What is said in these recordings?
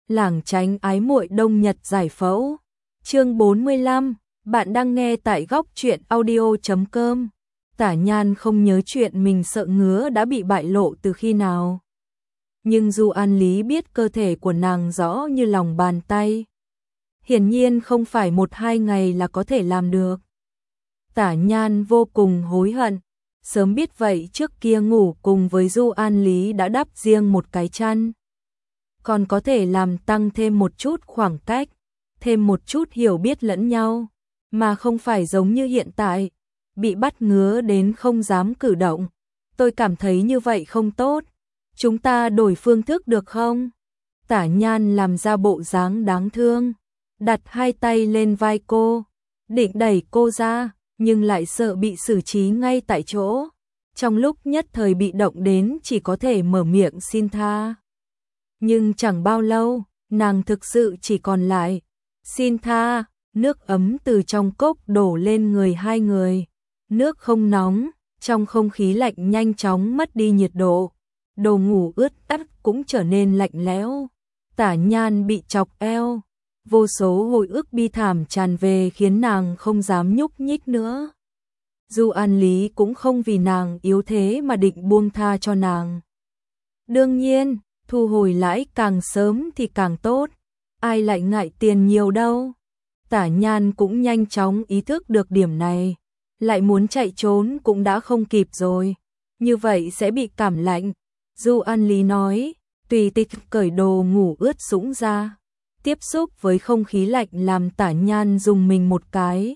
lảng tránh ái muội đông nhật giải phẫu. Chương 45, bạn đang nghe tại góc truyện audio.com. Tả Nhan không nhớ chuyện mình sợ ngứa đã bị bại lộ từ khi nào. Nhưng Du An Lý biết cơ thể của nàng rõ như lòng bàn tay. Hiển nhiên không phải 1-2 ngày là có thể làm được. Tả Nhan vô cùng hối hận. Sớm biết vậy trước kia ngủ cùng với Du An Lý đã đắp riêng một cái chăn. Còn có thể làm tăng thêm một chút khoảng cách, thêm một chút hiểu biết lẫn nhau, mà không phải giống như hiện tại, bị bắt ngứa đến không dám cử động. Tôi cảm thấy như vậy không tốt. Chúng ta đổi phương thức được không? Tả Nhan làm ra bộ dáng đáng thương, đặt hai tay lên vai cô, định đẩy cô ra, nhưng lại sợ bị xử trí ngay tại chỗ. Trong lúc nhất thời bị động đến chỉ có thể mở miệng xin tha. Nhưng chẳng bao lâu, nàng thực sự chỉ còn lại xin tha. Nước ấm từ trong cốc đổ lên người hai người. Nước không nóng, trong không khí lạnh nhanh chóng mất đi nhiệt độ. Đồ ngủ ướt ắt cũng trở nên lạnh lẽo. Tả Nhan bị chọc eo. Vô số hồi ức bi thảm tràn về khiến nàng không dám nhúc nhích nữa. Du An Lý cũng không vì nàng yếu thế mà định buông tha cho nàng. Đương nhiên, thu hồi lãi càng sớm thì càng tốt. Ai lại ngại tiền nhiều đâu. Tả Nhan cũng nhanh chóng ý thức được điểm này. Lại muốn chạy trốn cũng đã không kịp rồi. Như vậy sẽ bị cảm lạnh. Du An Lý nói, tùy tịch cởi đồ ngủ ướt sũng ra. Tiếp xúc với không khí lạnh làm Tả Nhan dùng mình một cái.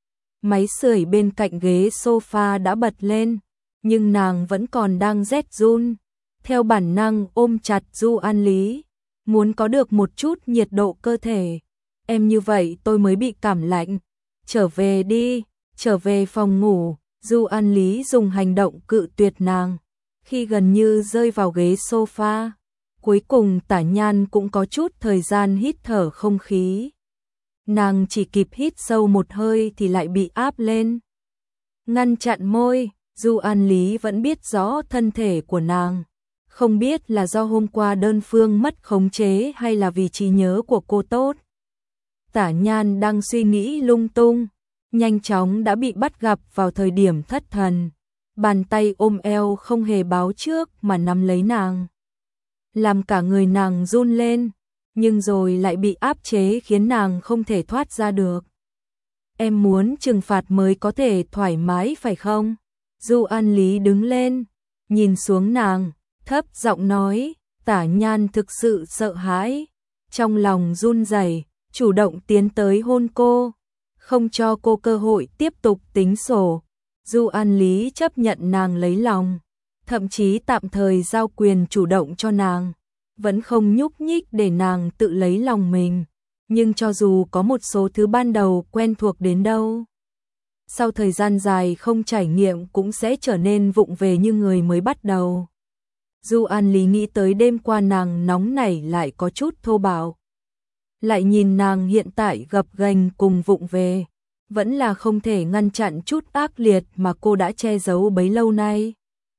Máy sưởi bên cạnh ghế sofa đã bật lên, nhưng nàng vẫn còn đang rét run. Theo bản năng ôm chặt Du An Lý, muốn có được một chút nhiệt độ cơ thể. Em như vậy tôi mới bị cảm lạnh. Trở về đi, trở về phòng ngủ. Du An Lý dùng hành động cự tuyệt nàng. Khi gần như rơi vào ghế sofa, cuối cùng Tả Nhan cũng có chút thời gian hít thở không khí. Nàng chỉ kịp hít sâu một hơi thì lại bị áp lên. Ngăn chặn môi, Du An Lý vẫn biết rõ thân thể của nàng. Không biết là do hôm qua đơn phương mất khống chế hay là vì trí nhớ của cô tốt. Tả Nhan đang suy nghĩ lung tung, nhanh chóng đã bị bắt gặp vào thời điểm thất thần. Bàn tay ôm eo không hề báo trước mà nắm lấy nàng. Làm cả người nàng run lên, nhưng rồi lại bị áp chế khiến nàng không thể thoát ra được. Em muốn trừng phạt mới có thể thoải mái phải không? Du An Lý đứng lên, nhìn xuống nàng, thấp giọng nói. Tả Nhan thực sự sợ hãi, trong lòng run rẩy, chủ động tiến tới hôn cô, không cho cô cơ hội tiếp tục tính sổ. Du An Lý chấp nhận nàng lấy lòng, thậm chí tạm thời giao quyền chủ động cho nàng, vẫn không nhúc nhích để nàng tự lấy lòng mình. Nhưng cho dù có một số thứ ban đầu quen thuộc đến đâu, sau thời gian dài không trải nghiệm cũng sẽ trở nên vụng về như người mới bắt đầu. Du An Lý nghĩ tới đêm qua nàng nóng nảy lại có chút thô bạo. Lại nhìn nàng hiện tại gập ghềnh cùng vụng về, vẫn là không thể ngăn chặn chút ác liệt mà cô đã che giấu bấy lâu nay.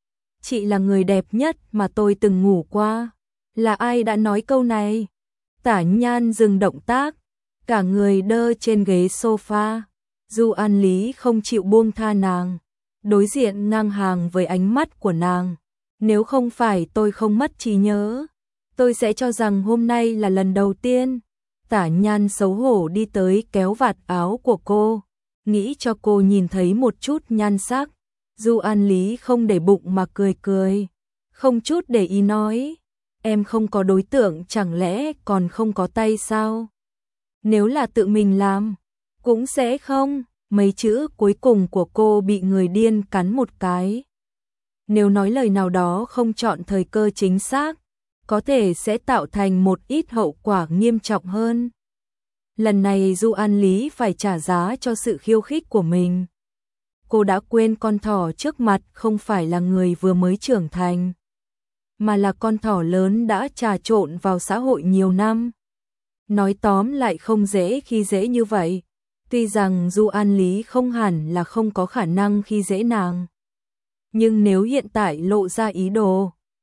Chị là người đẹp nhất mà tôi từng ngủ qua. Là ai đã nói câu này? Tả Nhan dừng động tác, cả người đơ trên ghế sofa. Du An Lý không chịu buông tha nàng, đối diện ngang hàng với ánh mắt của nàng. Nếu không phải tôi không mất trí nhớ, tôi sẽ cho rằng hôm nay là lần đầu tiên. Tả Nhan xấu hổ đi tới kéo vạt áo của cô, nghĩ cho cô nhìn thấy một chút nhan sắc. Du An Lý không để bụng mà cười cười, không chút để ý nói. Em không có đối tượng chẳng lẽ còn không có tay sao? Nếu là tự mình làm, cũng sẽ không. Mấy chữ cuối cùng của cô bị người điên cắn một cái. Nếu nói lời nào đó không chọn thời cơ chính xác, có thể sẽ tạo thành một ít hậu quả nghiêm trọng hơn. Lần này Du An Lý phải trả giá cho sự khiêu khích của mình. Cô đã quên con thỏ trước mặt không phải là người vừa mới trưởng thành, mà là con thỏ lớn đã trà trộn vào xã hội nhiều năm. Nói tóm lại không dễ khi dễ như vậy. Tuy rằng Du An Lý không hẳn là không có khả năng khi dễ nàng, nhưng nếu hiện tại lộ ra ý đồ,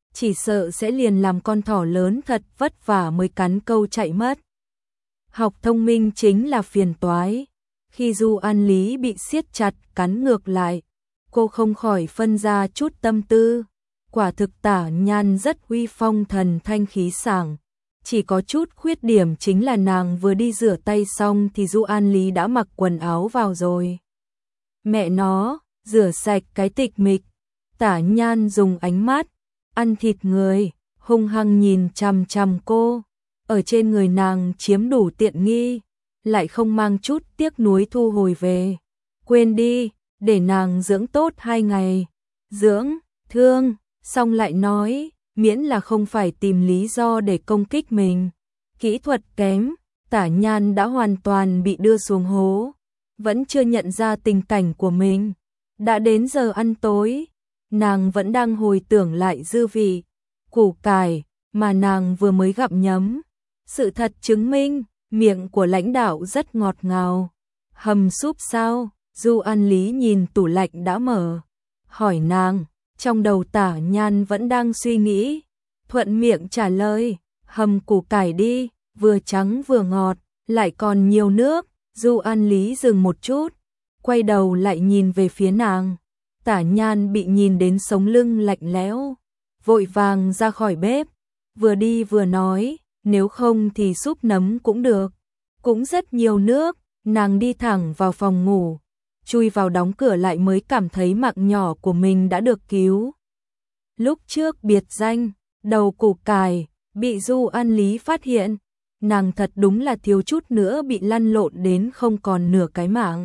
chỉ sợ sẽ liền làm con thỏ lớn thật vất vả mới cắn câu chạy mất. Học thông minh chính là phiền toái. Khi Du An Lý bị siết chặt cắn ngược lại, cô không khỏi phân ra chút tâm tư. Quả thực Tả Nhan rất uy phong thần thanh khí sảng. Chỉ có chút khuyết điểm chính là nàng vừa đi rửa tay xong thì Du An Lý đã mặc quần áo vào rồi. Mẹ nó, rửa sạch cái tịch mịch. Tả Nhan dùng ánh mắt ăn thịt người, hung hăng nhìn chằm chằm cô. Ở trên người nàng chiếm đủ tiện nghi, lại không mang chút tiếc nuối thu hồi về. Quên đi, để nàng dưỡng tốt 2 ngày. Dưỡng, thương, xong lại nói, miễn là không phải tìm lý do để công kích mình. Kỹ thuật kém, Tả Nhan đã hoàn toàn bị đưa xuống hố, vẫn chưa nhận ra tình cảnh của mình. Đã đến giờ ăn tối, nàng vẫn đang hồi tưởng lại dư vị củ cải mà nàng vừa mới gặm nhấm. Sự thật chứng minh, miệng của lãnh đạo rất ngọt ngào. Hầm súp sao? Du An Lý nhìn tủ lạnh đã mở, hỏi nàng. Trong đầu Tả Nhan vẫn đang suy nghĩ, thuận miệng trả lời, hầm củ cải đi, vừa trắng vừa ngọt, lại còn nhiều nước. Du An Lý dừng một chút, quay đầu lại nhìn về phía nàng. Tả Nhan bị nhìn đến sống lưng lạnh lẽo, vội vàng ra khỏi bếp, vừa đi vừa nói, nếu không thì súp nấm cũng được, cũng rất nhiều nước. Nàng đi thẳng vào phòng ngủ, chui vào đóng cửa lại mới cảm thấy mạng nhỏ của mình đã được cứu. Lúc trước biệt danh đầu củ cải bị Du An Lý phát hiện, nàng thật đúng là thiếu chút nữa bị lăn lộn đến không còn nửa cái mạng.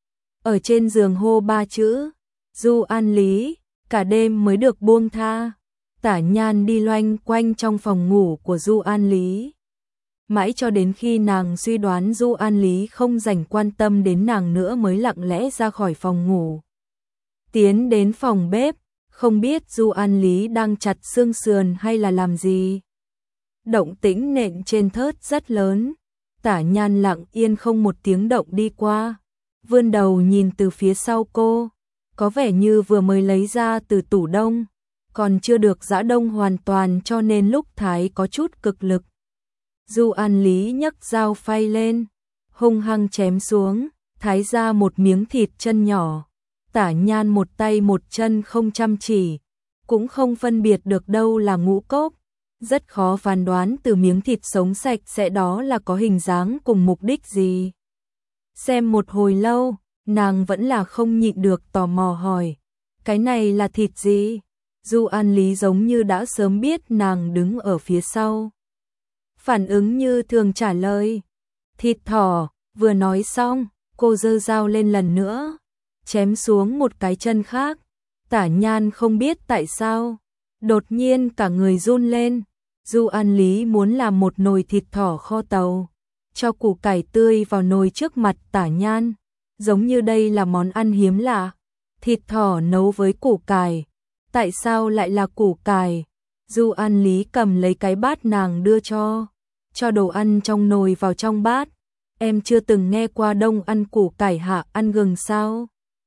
Ở trên giường hô 3 chữ Du An Lý, cả đêm mới được buông tha. Tả Nhan đi loanh quanh trong phòng ngủ của Du An Lý, mãi cho đến khi nàng suy đoán Du An Lý không dành quan tâm đến nàng nữa mới lặng lẽ ra khỏi phòng ngủ. Tiến đến phòng bếp, không biết Du An Lý đang chặt xương sườn hay là làm gì. Động tĩnh nện trên thớt rất lớn. Tả Nhan lặng yên không một tiếng động đi qua, vươn đầu nhìn từ phía sau cô, có vẻ như vừa mới lấy ra từ tủ đông, còn chưa được giã đông hoàn toàn cho nên lúc thái có chút cực lực. Du An Lý nhấc dao phay lên, hung hăng chém xuống, thái ra một miếng thịt chân nhỏ. Tả Nhan một tay một chân không chăm chỉ, cũng không phân biệt được đâu là ngũ cốc. Rất khó phán đoán từ miếng thịt sống sạch sẽ đó là có hình dáng cùng mục đích gì. Xem một hồi lâu, nàng vẫn là không nhịn được tò mò hỏi, cái này là thịt gì? Du An Lý giống như đã sớm biết nàng đứng ở phía sau, phản ứng như thường trả lời, thịt thỏ. Vừa nói xong, cô giơ dao lên lần nữa, chém xuống một cái chân khác. Tả Nhan không biết tại sao, đột nhiên cả người run lên. Du An Lý muốn làm một nồi thịt thỏ kho tàu, cho củ cải tươi vào nồi trước mặt Tả Nhan, giống như đây là món ăn hiếm lạ. Thịt thỏ nấu với củ cải, tại sao lại là củ cải? Du An Lý cầm lấy cái bát nàng đưa cho đồ ăn trong nồi vào trong bát. Em chưa từng nghe qua đông ăn củ cải hạ ăn gừng sao?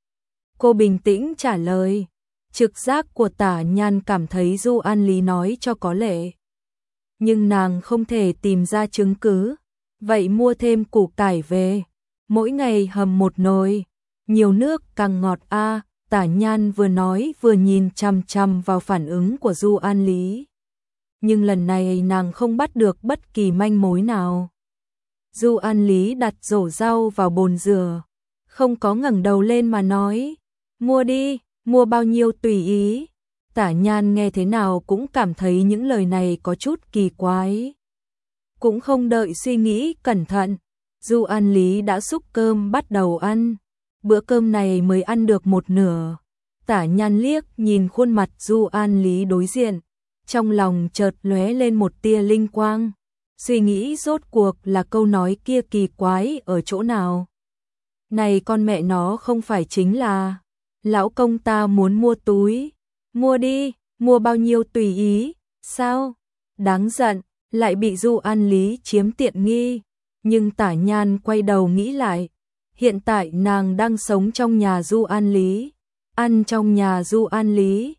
Cô bình tĩnh trả lời. Trực giác của Tả Nhan cảm thấy Du An Lý nói cho có lệ, nhưng nàng không thể tìm ra chứng cứ. Vậy mua thêm củ cải về, mỗi ngày hầm một nồi, nhiều nước càng ngọt a. Tả Nhan vừa nói vừa nhìn chằm chằm vào phản ứng của Du An Lý, nhưng lần này nàng không bắt được bất kỳ manh mối nào. Du An Lý đặt rổ rau vào bồn rửa, không có ngẩng đầu lên mà nói, mua đi, mua bao nhiêu tùy ý. Tả Nhan nghe thế nào cũng cảm thấy những lời này có chút kỳ quái. Cũng không đợi suy nghĩ cẩn thận, Du An Lý đã xúc cơm bắt đầu ăn. Bữa cơm này mới ăn được một nửa. Tả Nhan liếc nhìn khuôn mặt Du An Lý đối diện, trong lòng chợt lóe lên một tia linh quang. Suy nghĩ rốt cuộc là câu nói kia kỳ quái ở chỗ nào. Này con mẹ nó không phải chính là lão công ta muốn mua túi. Mua đi, mua bao nhiêu tùy ý. Sao? Đáng giận, lại bị Du An Lý chiếm tiện nghi. Nhưng Tả Nhan quay đầu nghĩ lại, hiện tại nàng đang sống trong nhà Du An Lý, ăn trong nhà Du An Lý,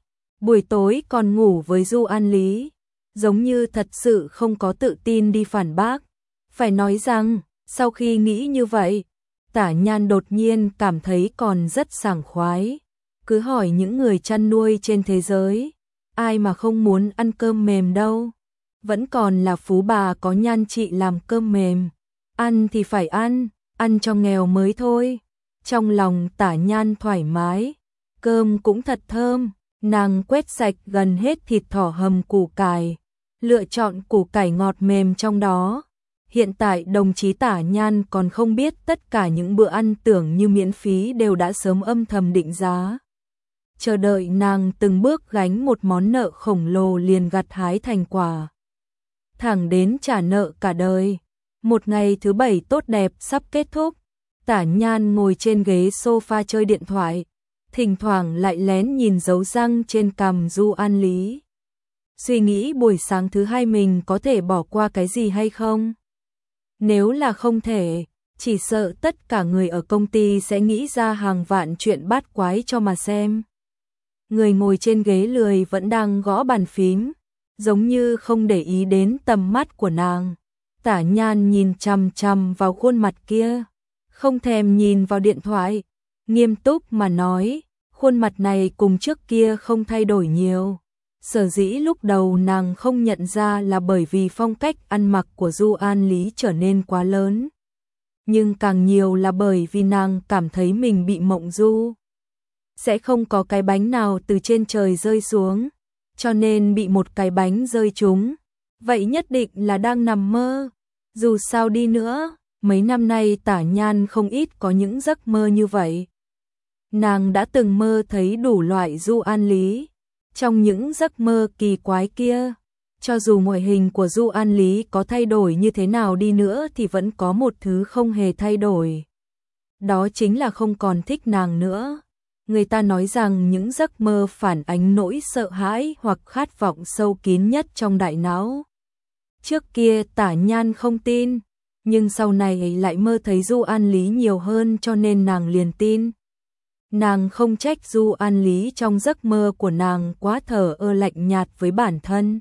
buổi tối còn ngủ với Du An Lý, giống như thật sự không có tự tin đi phản bác. Phải nói rằng, sau khi nghĩ như vậy, Tả Nhan đột nhiên cảm thấy còn rất sảng khoái. Cứ hỏi những người chăn nuôi trên thế giới, ai mà không muốn ăn cơm mềm đâu. Vẫn còn là phú bà có nhan trị làm cơm mềm. Ăn thì phải ăn cho nghèo mới thôi. Trong lòng Tả Nhan thoải mái, cơm cũng thật thơm, nàng quét sạch gần hết thịt thỏ hầm củ cải, lựa chọn củ cải ngọt mềm trong đó. Hiện tại đồng chí Tả Nhan còn không biết tất cả những bữa ăn tưởng như miễn phí đều đã sớm âm thầm định giá. Chờ đợi nàng từng bước gánh một món nợ khổng lồ liền gặt hái thành quả. Thẳng đến trả nợ cả đời. Một ngày thứ bảy tốt đẹp sắp kết thúc, Tả Nhan ngồi trên ghế sofa chơi điện thoại, thỉnh thoảng lại lén nhìn dấu răng trên cằm Du An Lý. Suy nghĩ buổi sáng thứ hai mình có thể bỏ qua cái gì hay không? Nếu là không thể, chỉ sợ tất cả người ở công ty sẽ nghĩ ra hàng vạn chuyện bát quái cho mà xem. Người ngồi trên ghế lười vẫn đang gõ bàn phím, giống như không để ý đến tầm mắt của nàng. Tả Nhan nhìn chằm chằm vào khuôn mặt kia, không thèm nhìn vào điện thoại, nghiêm túc mà nói, khuôn mặt này cùng trước kia không thay đổi nhiều. Sở dĩ lúc đầu nàng không nhận ra là bởi vì phong cách ăn mặc của Du An Lý trở nên quá lớn. Nhưng càng nhiều là bởi vì nàng cảm thấy mình bị mộng du. Sẽ không có cái bánh nào từ trên trời rơi xuống, cho nên bị một cái bánh rơi trúng. Vậy nhất định là đang nằm mơ. Dù sao đi nữa, mấy năm nay Tả Nhan không ít có những giấc mơ như vậy. Nàng đã từng mơ thấy đủ loại Du An Lý. Trong những giấc mơ kỳ quái kia, cho dù ngoại hình của Du An Lý có thay đổi như thế nào đi nữa thì vẫn có một thứ không hề thay đổi. Đó chính là không còn thích nàng nữa. Người ta nói rằng những giấc mơ phản ánh nỗi sợ hãi hoặc khát vọng sâu kín nhất trong đại não. Trước kia Tả Nhan không tin, nhưng sau này lại mơ thấy Du An Lý nhiều hơn cho nên nàng liền tin. Nàng không trách Du An Lý trong giấc mơ của nàng quá thờ ơ lạnh nhạt với bản thân.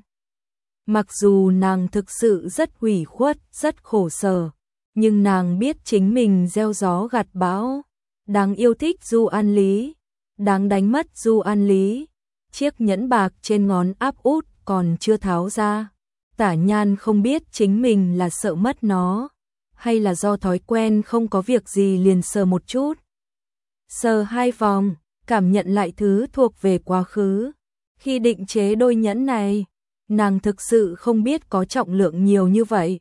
Mặc dù nàng thực sự rất ủy khuất, rất khổ sở, nhưng nàng biết chính mình gieo gió gặt bão. Đáng yêu thích Du An Lý, đáng đánh mất Du An Lý. Chiếc nhẫn bạc trên ngón áp út còn chưa tháo ra. Tả Nhan không biết chính mình là sợ mất nó, hay là do thói quen không có việc gì liền sờ một chút. Sờ hai vòng, cảm nhận lại thứ thuộc về quá khứ. Khi định chế đôi nhẫn này, nàng thực sự không biết có trọng lượng nhiều như vậy.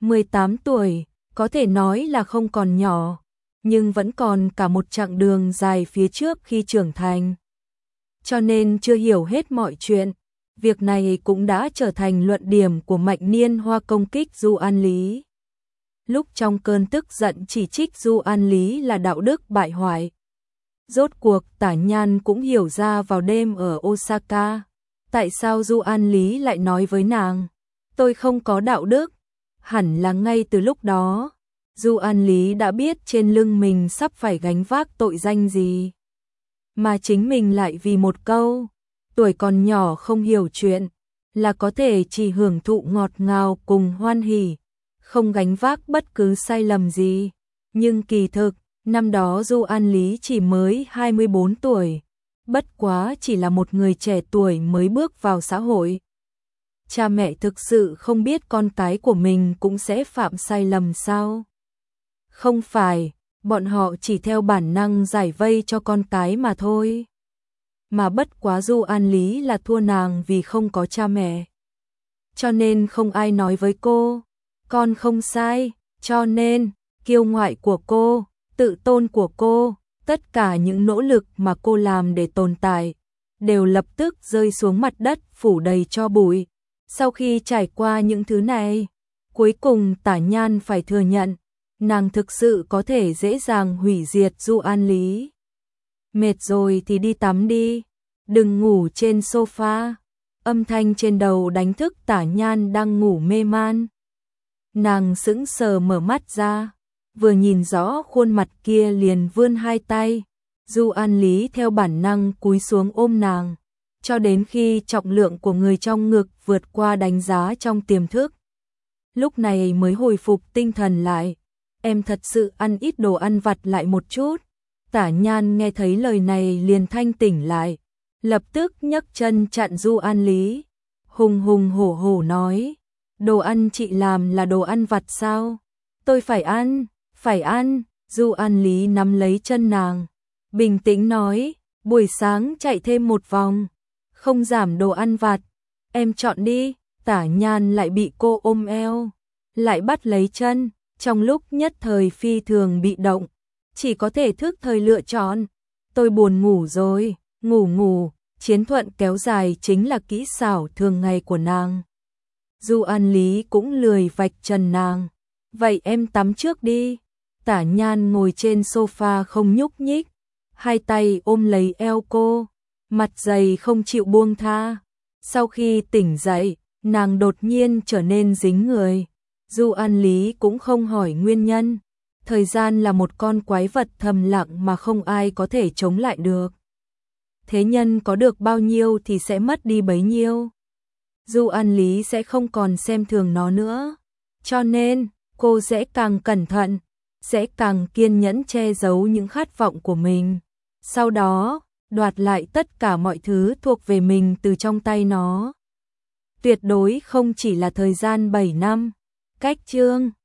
18 tuổi, có thể nói là không còn nhỏ, nhưng vẫn còn cả một chặng đường dài phía trước khi trưởng thành. Cho nên chưa hiểu hết mọi chuyện, việc này cũng đã trở thành luận điểm của Mạnh Niên Hoa công kích Du An Lý. Lúc trong cơn tức giận chỉ trích Du An Lý là đạo đức bại hoại. Rốt cuộc Tả Nhan cũng hiểu ra vào đêm ở Osaka, tại sao Du An Lý lại nói với nàng, tôi không có đạo đức. Hẳn là ngay từ lúc đó, Du An Lý đã biết trên lưng mình sắp phải gánh vác tội danh gì. Mà chính mình lại vì một câu, tuổi còn nhỏ không hiểu chuyện, là có thể chỉ hưởng thụ ngọt ngào cùng hoan hỉ, không gánh vác bất cứ sai lầm gì. Nhưng kỳ thực, năm đó Du An Lý chỉ mới 24 tuổi, bất quá chỉ là một người trẻ tuổi mới bước vào xã hội. Cha mẹ thực sự không biết con cái của mình cũng sẽ phạm sai lầm sao? Không phải, bọn họ chỉ theo bản năng giải vây cho con cái mà thôi. Mà bất quá Du An Lý là thua nàng vì không có cha mẹ. Cho nên không ai nói với cô, con không sai, cho nên, kiêu ngạo của cô, tự tôn của cô, tất cả những nỗ lực mà cô làm để tồn tại, đều lập tức rơi xuống mặt đất phủ đầy tro bụi. Sau khi trải qua những thứ này, cuối cùng Tả Nhan phải thừa nhận, nàng thực sự có thể dễ dàng hủy diệt Du An Lý. Mệt rồi thì đi tắm đi, đừng ngủ trên sofa. Âm thanh trên đầu đánh thức Tả Nhan đang ngủ mê man. Nàng sững sờ mở mắt ra, vừa nhìn rõ khuôn mặt kia liền vươn hai tay. Du An Lý theo bản năng cúi xuống ôm nàng, cho đến khi trọng lượng của người trong ngực vượt qua đánh giá trong tiềm thức. Lúc này mới hồi phục tinh thần lại. Em thật sự ăn ít đồ ăn vặt lại một chút. Tả Nhan nghe thấy lời này liền thanh tỉnh lại, lập tức nhấc chân chặn Du An Lý, hùng hùng hổ hổ nói, đồ ăn chị làm là đồ ăn vặt sao? Tôi phải ăn, phải ăn. Du An Lý nắm lấy chân nàng, bình tĩnh nói, buổi sáng chạy thêm một vòng, không giảm đồ ăn vặt, em chọn đi. Tả Nhan lại bị cô ôm eo, lại bắt lấy chân, trong lúc nhất thời phi thường bị động, chỉ có thể thức thời lựa chọn. Tôi buồn ngủ rồi, ngủ. Chiến thuận kéo dài chính là kỹ xảo thường ngày của nàng. Du An Lý cũng lười vạch trần nàng. Vậy em tắm trước đi. Tả Nhan ngồi trên sofa không nhúc nhích, hai tay ôm lấy eo cô, mặt dày không chịu buông tha. Sau khi tỉnh dậy, nàng đột nhiên trở nên dính người. Du An Lý cũng không hỏi nguyên nhân. Thời gian là một con quái vật thầm lặng mà không ai có thể chống lại được. Thế nhân có được bao nhiêu thì sẽ mất đi bấy nhiêu. Du An Lý sẽ không còn xem thường nó nữa. Cho nên, cô sẽ càng cẩn thận, sẽ càng kiên nhẫn che giấu những khát vọng của mình. Sau đó, đoạt lại tất cả mọi thứ thuộc về mình từ trong tay nó. Tuyệt đối không chỉ là thời gian 7 năm. Cách chương